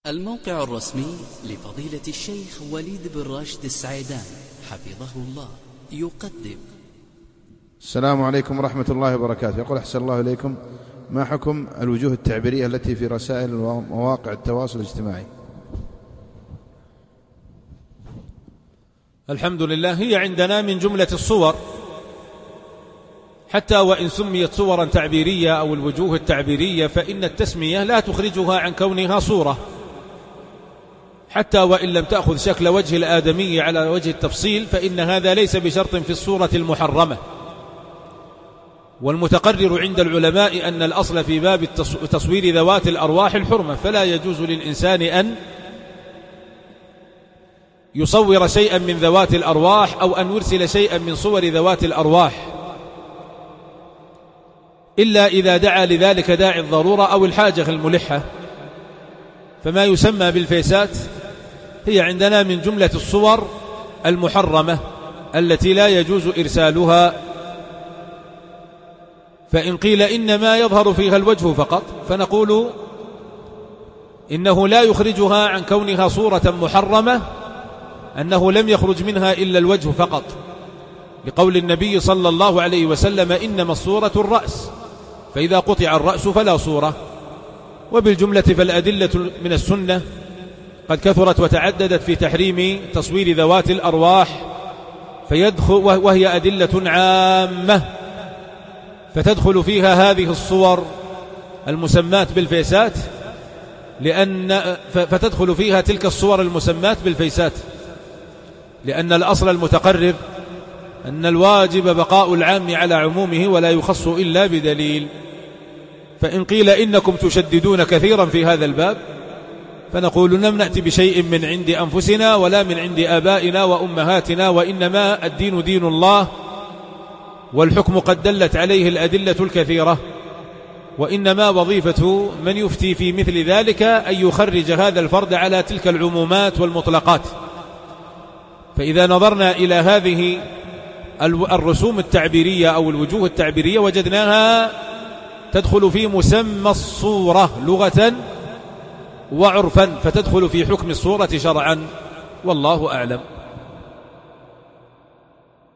الموقع الرسمي لفضيلة الشيخ وليد بن راشد السعيدان حفظه الله يقدم. السلام عليكم ورحمة الله وبركاته. يقول أحسن الله إليكم، ما حكم الوجوه التعبيرية التي في رسائل ومواقع التواصل الاجتماعي؟ الحمد لله، هي عندنا من جملة الصور، حتى وإن سميت صورا تعبيرية أو الوجوه التعبيرية فإن التسمية لا تخرجها عن كونها صورة، حتى وإن لم تأخذ شكل وجه الآدمي على وجه التفصيل فإن هذا ليس بشرط في الصورة المحرمة. والمتقرر عند العلماء أن الأصل في باب تصوير ذوات الأرواح الحرمة، فلا يجوز للإنسان أن يصور شيئا من ذوات الأرواح أو أن يرسل شيئا من صور ذوات الأرواح إلا إذا دعا لذلك داعي الضرورة أو الحاجة الملحة. فما يسمى بالفيسات هي عندنا من جملة الصور المحرمة التي لا يجوز إرسالها. فإن قيل إنما يظهر فيها الوجه فقط فنقول إنه لا يخرجها عن كونها صورة محرمة، أنه لم يخرج منها إلا الوجه فقط، لقول النبي صلى الله عليه وسلم: إنما الصورة الرأس، فإذا قطع الرأس فلا صورة. وبالجملة فالأدلة من السنة قد كثرت وتعددت في تحريم تصوير ذوات الأرواح، وهي أدلة عامة، فتدخل فيها هذه الصور المسمات بالفيسات، فتدخل فيها تلك الصور المسمات بالفيسات، لأن الأصل المتقرر أن الواجب بقاء العام على عمومه ولا يخص إلا بدليل. فإن قيل إنكم تشددون كثيرا في هذا الباب فنقول: لم نأتي بشيء من عند أنفسنا ولا من عند آبائنا وأمهاتنا، وإنما الدين دين الله، والحكم قد دلت عليه الأدلة الكثيرة، وإنما وظيفة من يفتي في مثل ذلك أن يخرج هذا الفرد على تلك العمومات والمطلقات. فإذا نظرنا إلى هذه الرسوم التعبيرية أو الوجوه التعبيرية وجدناها تدخل في مسمى الصورة لغة وعرفا، فتدخل في حكم الصورة شرعا، والله أعلم.